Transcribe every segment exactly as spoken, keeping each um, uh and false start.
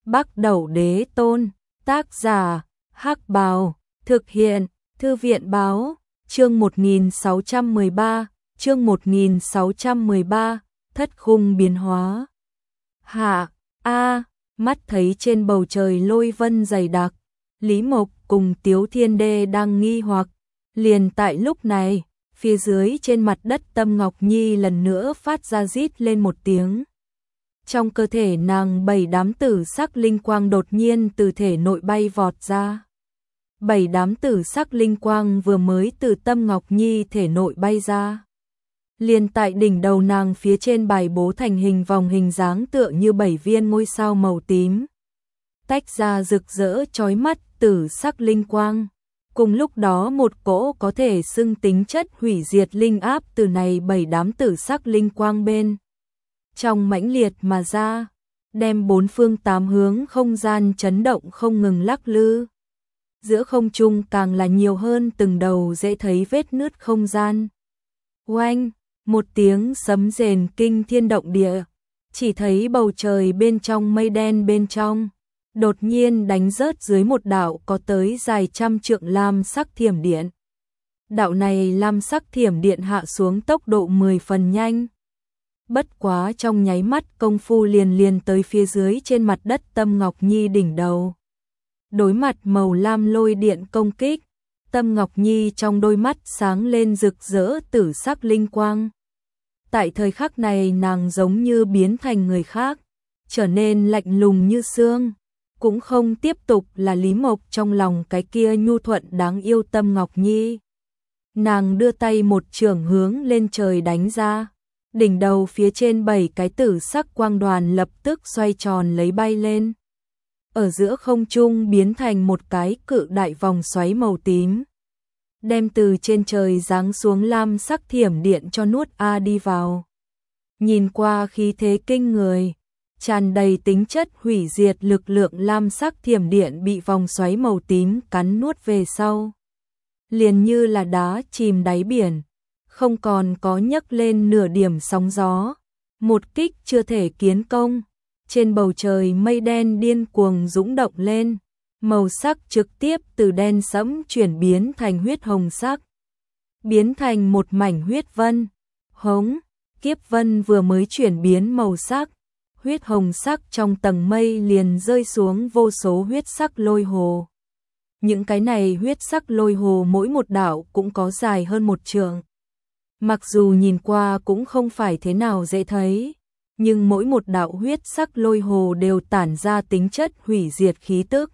Bắc Đẩu Đế Tôn, tác giả, Hắc Bào, thực hiện, Thư viện Báo, chương một nghìn sáu trăm mười ba, chương một nghìn sáu trăm mười ba, thất khung biến hóa. Hạ, a, mắt thấy trên bầu trời lôi vân dày đặc, Lý Mộc cùng Tiếu Thiên Đê đang nghi hoặc, liền tại lúc này, phía dưới trên mặt đất Tâm Ngọc Nhi lần nữa phát ra rít lên một tiếng. Trong cơ thể nàng bảy đám tử sắc linh quang đột nhiên từ thể nội bay vọt ra. Bảy đám tử sắc linh quang vừa mới từ Tâm Ngọc Nhi thể nội bay ra. Liền tại đỉnh đầu nàng phía trên bài bố thành hình vòng hình dáng tựa như bảy viên ngôi sao màu tím. Tách ra rực rỡ chói mắt tử sắc linh quang. Cùng lúc đó một cỗ có thể xưng tính chất hủy diệt linh áp từ này bảy đám tử sắc linh quang bên trong mãnh liệt mà ra, đem bốn phương tám hướng không gian chấn động không ngừng lắc lư. Giữa không trung càng là nhiều hơn từng đầu dễ thấy vết nứt không gian. Oanh, một tiếng sấm rền kinh thiên động địa, chỉ thấy bầu trời bên trong mây đen bên trong, đột nhiên đánh rớt dưới một đạo có tới dài trăm trượng lam sắc thiểm điện. Đạo này lam sắc thiểm điện hạ xuống tốc độ mười phần nhanh. Bất quá trong nháy mắt công phu liền liền tới phía dưới trên mặt đất Tâm Ngọc Nhi đỉnh đầu. Đối mặt màu lam lôi điện công kích, Tâm Ngọc Nhi trong đôi mắt sáng lên rực rỡ tử sắc linh quang. Tại thời khắc này nàng giống như biến thành người khác, trở nên lạnh lùng như xương, cũng không tiếp tục là Lý Mộc trong lòng cái kia nhu thuận đáng yêu Tâm Ngọc Nhi. Nàng đưa tay một chưởng hướng lên trời đánh ra. Đỉnh đầu phía trên bảy cái tử sắc quang đoàn lập tức xoay tròn lấy bay lên. Ở giữa không trung biến thành một cái cự đại vòng xoáy màu tím. Đem từ trên trời giáng xuống lam sắc thiểm điện cho nuốt a đi vào. Nhìn qua khí thế kinh người, tràn đầy tính chất hủy diệt lực lượng lam sắc thiểm điện bị vòng xoáy màu tím cắn nuốt về sau. Liền như là đá chìm đáy biển. Không còn có nhấc lên nửa điểm sóng gió, một kích chưa thể kiến công. Trên bầu trời mây đen điên cuồng dũng động lên, màu sắc trực tiếp từ đen sẫm chuyển biến thành huyết hồng sắc, biến thành một mảnh huyết vân. Hống, kiếp vân vừa mới chuyển biến màu sắc, huyết hồng sắc trong tầng mây liền rơi xuống vô số huyết sắc lôi hồ. Những cái này huyết sắc lôi hồ mỗi một đạo cũng có dài hơn một trượng. Mặc dù nhìn qua cũng không phải thế nào dễ thấy, nhưng mỗi một đạo huyết sắc lôi hồ đều tản ra tính chất hủy diệt khí tức.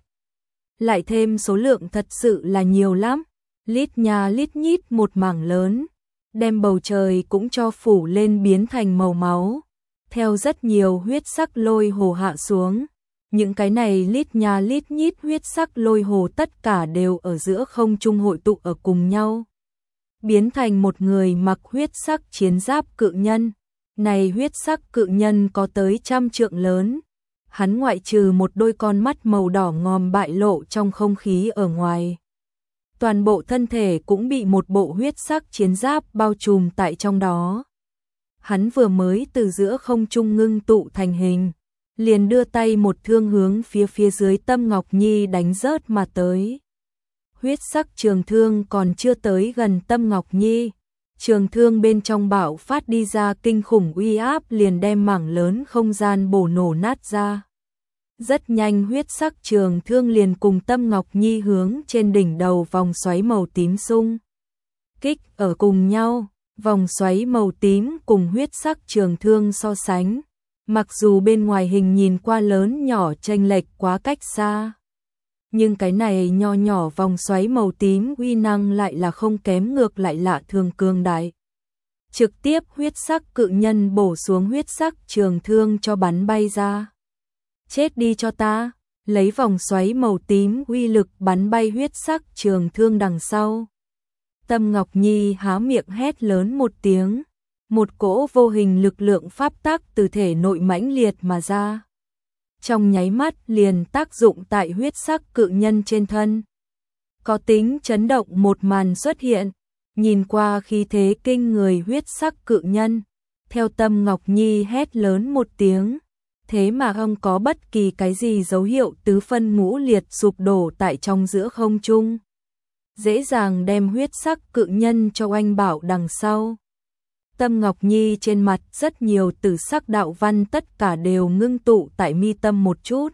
Lại thêm số lượng thật sự là nhiều lắm, lít nha lít nhít một mảng lớn, đem bầu trời cũng cho phủ lên biến thành màu máu. Theo rất nhiều huyết sắc lôi hồ hạ xuống, những cái này lít nha lít nhít huyết sắc lôi hồ tất cả đều ở giữa không trung hội tụ ở cùng nhau. Biến thành một người mặc huyết sắc chiến giáp cự nhân. Này huyết sắc cự nhân có tới trăm trượng lớn. Hắn ngoại trừ một đôi con mắt màu đỏ ngòm bại lộ trong không khí ở ngoài. Toàn bộ thân thể cũng bị một bộ huyết sắc chiến giáp bao trùm tại trong đó. Hắn vừa mới từ giữa không trung ngưng tụ thành hình, liền đưa tay một thương hướng phía phía dưới Tâm Ngọc Nhi đánh rớt mà tới. Huyết sắc trường thương còn chưa tới gần Tâm Ngọc Nhi, trường thương bên trong bạo phát đi ra kinh khủng uy áp liền đem mảng lớn không gian bổ nổ nát ra. Rất nhanh huyết sắc trường thương liền cùng Tâm Ngọc Nhi hướng trên đỉnh đầu vòng xoáy màu tím xung kích ở cùng nhau. Vòng xoáy màu tím cùng huyết sắc trường thương so sánh, mặc dù bên ngoài hình nhìn qua lớn nhỏ chênh lệch quá cách xa, nhưng cái này nho nhỏ vòng xoáy màu tím uy năng lại là không kém, ngược lại lạ thường cường đại. Trực tiếp huyết sắc cự nhân bổ xuống huyết sắc trường thương cho bắn bay ra. Chết đi cho ta, lấy vòng xoáy màu tím uy lực bắn bay huyết sắc trường thương đằng sau. Tâm Ngọc Nhi há miệng hét lớn một tiếng, một cỗ vô hình lực lượng pháp tắc từ thể nội mãnh liệt mà ra. Trong nháy mắt liền tác dụng tại huyết sắc cự nhân trên thân. Có tính chấn động một màn xuất hiện, nhìn qua khí thế kinh người huyết sắc cự nhân. Theo Tâm Ngọc Nhi hét lớn một tiếng, thế mà không có bất kỳ cái gì dấu hiệu tứ phân ngũ liệt sụp đổ tại trong giữa không trung. Dễ dàng đem huyết sắc cự nhân cho oanh bảo đằng sau. Tâm Ngọc Nhi trên mặt rất nhiều tử sắc đạo văn tất cả đều ngưng tụ tại mi tâm một chút.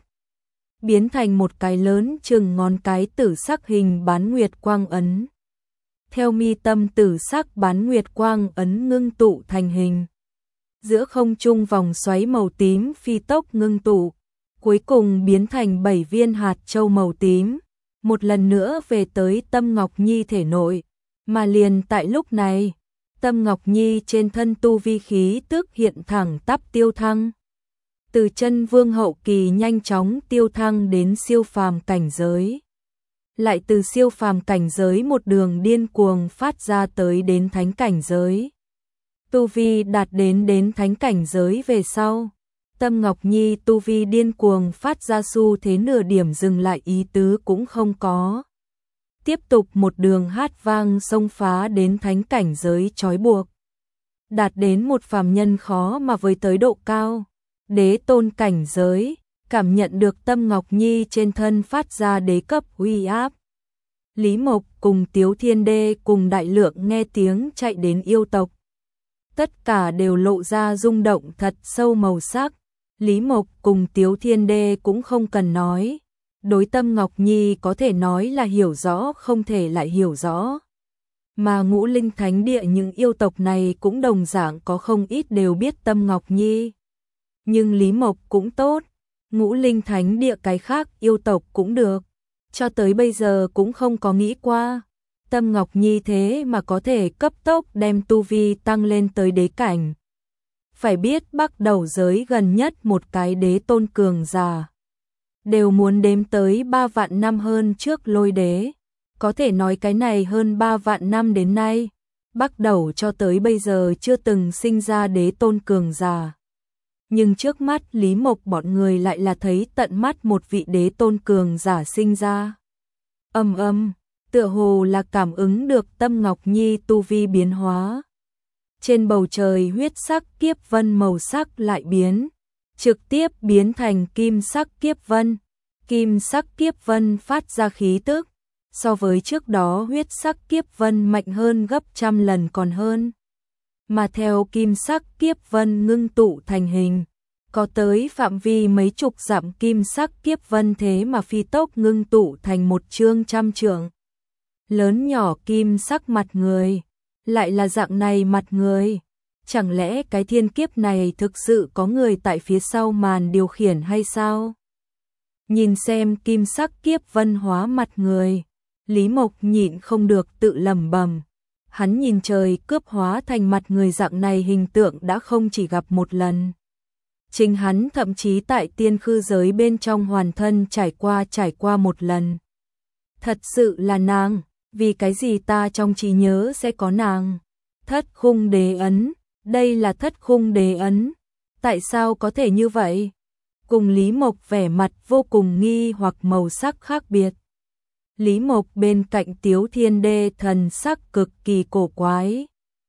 Biến thành một cái lớn chừng ngón cái tử sắc hình bán nguyệt quang ấn. Theo mi tâm tử sắc bán nguyệt quang ấn ngưng tụ thành hình. Giữa không trung vòng xoáy màu tím phi tốc ngưng tụ, cuối cùng biến thành bảy viên hạt châu màu tím, một lần nữa về tới Tâm Ngọc Nhi thể nội, mà liền tại lúc này, Tâm Ngọc Nhi trên thân tu vi khí tức hiện thẳng tắp tiêu thăng. Từ chân vương hậu kỳ nhanh chóng tiêu thăng đến siêu phàm cảnh giới. Lại từ siêu phàm cảnh giới một đường điên cuồng phát ra tới đến thánh cảnh giới. Tu vi đạt đến đến thánh cảnh giới về sau. Tâm Ngọc Nhi tu vi điên cuồng phát ra xu thế nửa điểm dừng lại ý tứ cũng không có. Tiếp tục một đường hát vang xông phá đến thánh cảnh giới trói buộc. Đạt đến một phàm nhân khó mà với tới độ cao. Đế tôn cảnh giới, cảm nhận được Tâm Ngọc Nhi trên thân phát ra đế cấp uy áp. Lý Mộc cùng Tiếu Thiên Đê cùng đại lượng nghe tiếng chạy đến yêu tộc. Tất cả đều lộ ra rung động thật sâu màu sắc. Lý Mộc cùng Tiếu Thiên Đê cũng không cần nói. Đối Tâm Ngọc Nhi có thể nói là hiểu rõ không thể lại hiểu rõ. Mà ngũ linh thánh địa những yêu tộc này cũng đồng dạng có không ít đều biết Tâm Ngọc Nhi. Nhưng Lý Mộc cũng tốt, ngũ linh thánh địa cái khác yêu tộc cũng được. Cho tới bây giờ cũng không có nghĩ qua. Tâm Ngọc Nhi thế mà có thể cấp tốc đem tu vi tăng lên tới đế cảnh. Phải biết bắt đầu giới gần nhất một cái đế tôn cường giả. Đều muốn đếm tới ba vạn năm hơn trước lôi đế. Có thể nói cái này hơn ba vạn năm đến nay. Bắt đầu cho tới bây giờ chưa từng sinh ra đế tôn cường giả. Nhưng trước mắt Lý Mộc bọn người lại là thấy tận mắt một vị đế tôn cường giả sinh ra. Âm âm, tựa hồ là cảm ứng được Tâm Ngọc Nhi tu vi biến hóa. Trên bầu trời huyết sắc kiếp vân màu sắc lại biến, trực tiếp biến thành kim sắc kiếp vân. Kim sắc kiếp vân phát ra khí tức, so với trước đó huyết sắc kiếp vân mạnh hơn gấp trăm lần còn hơn. Mà theo kim sắc kiếp vân ngưng tụ thành hình, có tới phạm vi mấy chục dặm kim sắc kiếp vân thế mà phi tốc ngưng tụ thành một chương trăm trượng. Lớn nhỏ kim sắc mặt người, lại là dạng này mặt người. Chẳng lẽ cái thiên kiếp này thực sự có người tại phía sau màn điều khiển hay sao? Nhìn xem kim sắc kiếp vân hóa mặt người, Lý Mộc nhịn không được tự lẩm bẩm. Hắn nhìn trời cướp hóa thành mặt người dạng này hình tượng đã không chỉ gặp một lần. Chính hắn thậm chí tại tiên khư giới bên trong hoàn thân trải qua trải qua một lần. Thật sự là nàng, vì cái gì ta trong trí nhớ sẽ có nàng. Thất khung đế ấn, đây là thất khung đế ấn. Tại sao có thể như vậy? Cùng Lý Mộc vẻ mặt vô cùng nghi hoặc màu sắc khác biệt. Lý Mộc bên cạnh Tiếu Thiên Đê thần sắc cực kỳ cổ quái.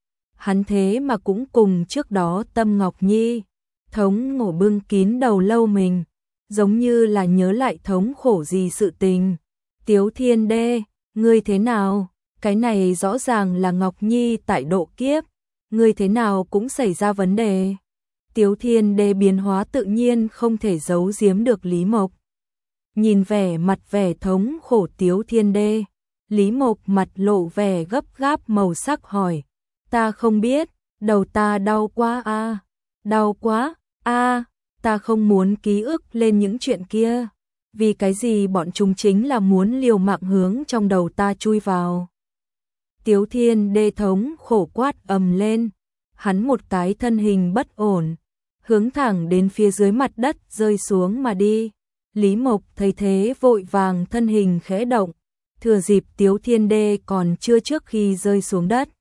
Hắn thế mà cũng cùng trước đó Tâm Ngọc Nhi, thống ngổ bưng kín đầu lâu mình, giống như là nhớ lại thống khổ gì sự tình. Tiếu Thiên Đê, ngươi thế nào? Cái này rõ ràng là Ngọc Nhi tại độ kiếp, ngươi thế nào cũng xảy ra vấn đề. Tiếu Thiên Đê biến hóa tự nhiên không thể giấu giếm được Lý Mộc. Nhìn vẻ mặt vẻ thống khổ Tiếu Thiên Đê, Lý Mộc mặt lộ vẻ gấp gáp màu sắc hỏi, ta không biết, đầu ta đau quá a, à. Đau quá, a, à. Ta không muốn ký ức lên những chuyện kia, vì cái gì bọn chúng chính là muốn liều mạng hướng trong đầu ta chui vào. Tiếu Thiên Đê thống khổ quát ầm lên, hắn một cái thân hình bất ổn, hướng thẳng đến phía dưới mặt đất rơi xuống mà đi. Lý Mộc thấy thế vội vàng thân hình khẽ động, thừa dịp Tiếu Thiên Đê còn chưa trước khi rơi xuống đất,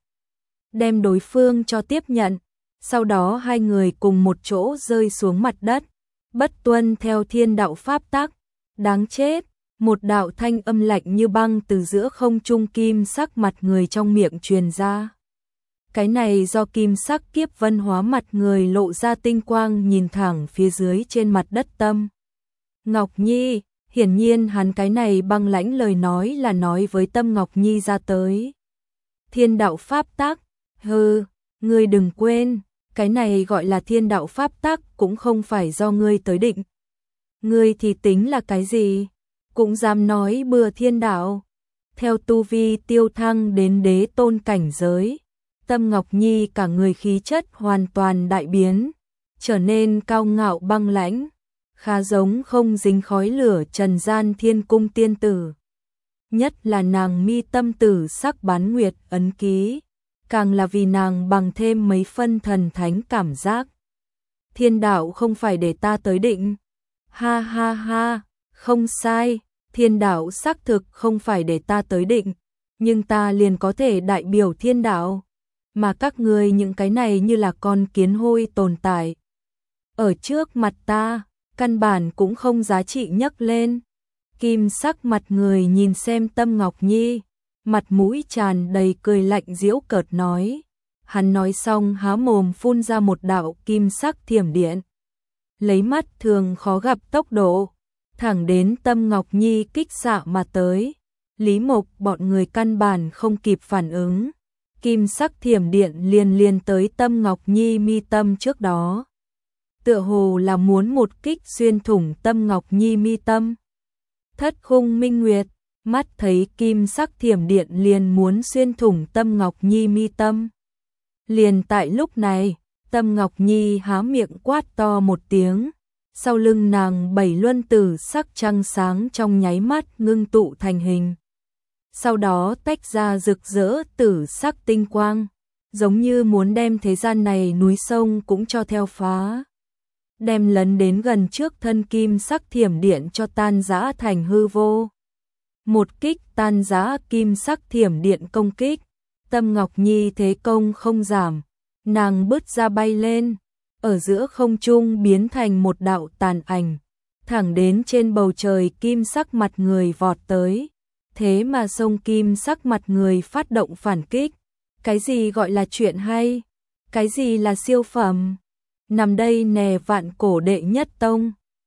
đem đối phương cho tiếp nhận, sau đó hai người cùng một chỗ rơi xuống mặt đất, bất tuân theo thiên đạo pháp tắc, đáng chết, một đạo thanh âm lạnh như băng từ giữa không trung kim sắc mặt người trong miệng truyền ra. Cái này do kim sắc kiếp vân hóa mặt người lộ ra tinh quang nhìn thẳng phía dưới trên mặt đất Tâm Ngọc Nhi, hiển nhiên hắn cái này băng lãnh lời nói là nói với Tâm Ngọc Nhi ra tới. Thiên đạo pháp tắc, hừ, ngươi đừng quên, cái này gọi là thiên đạo pháp tắc cũng không phải do ngươi tới định. Ngươi thì tính là cái gì? Cũng dám nói bừa thiên đạo. Theo tu vi tiêu thăng đến đế tôn cảnh giới, Tâm Ngọc Nhi cả người khí chất hoàn toàn đại biến, trở nên cao ngạo băng lãnh, khá giống không dính khói lửa trần gian thiên cung tiên tử. Nhất là nàng mi tâm tử sắc bán nguyệt ấn ký, càng là vì nàng bằng thêm mấy phân thần thánh cảm giác. Thiên đạo không phải để ta tới định. Ha ha ha, không sai, thiên đạo xác thực không phải để ta tới định, nhưng ta liền có thể đại biểu thiên đạo, mà các ngươi những cái này như là con kiến hôi tồn tại. Ở trước mặt ta, căn bản cũng không giá trị nhấc lên. Kim sắc mặt người nhìn xem Tâm Ngọc Nhi, mặt mũi tràn đầy cười lạnh giễu cợt nói. Hắn nói xong há mồm phun ra một đạo kim sắc thiểm điện. Lấy mắt thường khó gặp tốc độ, thẳng đến Tâm Ngọc Nhi kích xạ mà tới. Lý Mộc bọn người căn bản không kịp phản ứng. Kim sắc thiểm điện liền liền tới Tâm Ngọc Nhi mi tâm trước đó. Tựa hồ là muốn một kích xuyên thủng Tâm Ngọc Nhi mi tâm. Thất khung minh nguyệt, mắt thấy kim sắc thiểm điện liền muốn xuyên thủng Tâm Ngọc Nhi mi tâm. Liền tại lúc này, Tâm Ngọc Nhi há miệng quát to một tiếng, sau lưng nàng bảy luân tử sắc trăng sáng trong nháy mắt ngưng tụ thành hình. Sau đó tách ra rực rỡ tử sắc tinh quang, giống như muốn đem thế gian này núi sông cũng cho theo phá. Đem lấn đến gần trước thân kim sắc thiểm điện cho tan rã thành hư vô. Một kích tan rã kim sắc thiểm điện công kích, Tâm Ngọc Nhi thế công không giảm, nàng bứt ra bay lên, ở giữa không trung biến thành một đạo tàn ảnh, thẳng đến trên bầu trời kim sắc mặt người vọt tới. Thế mà sông kim sắc mặt người phát động phản kích. Cái gì gọi là chuyện hay? Cái gì là siêu phẩm? Nằm đây nè vạn cổ đệ nhất tông,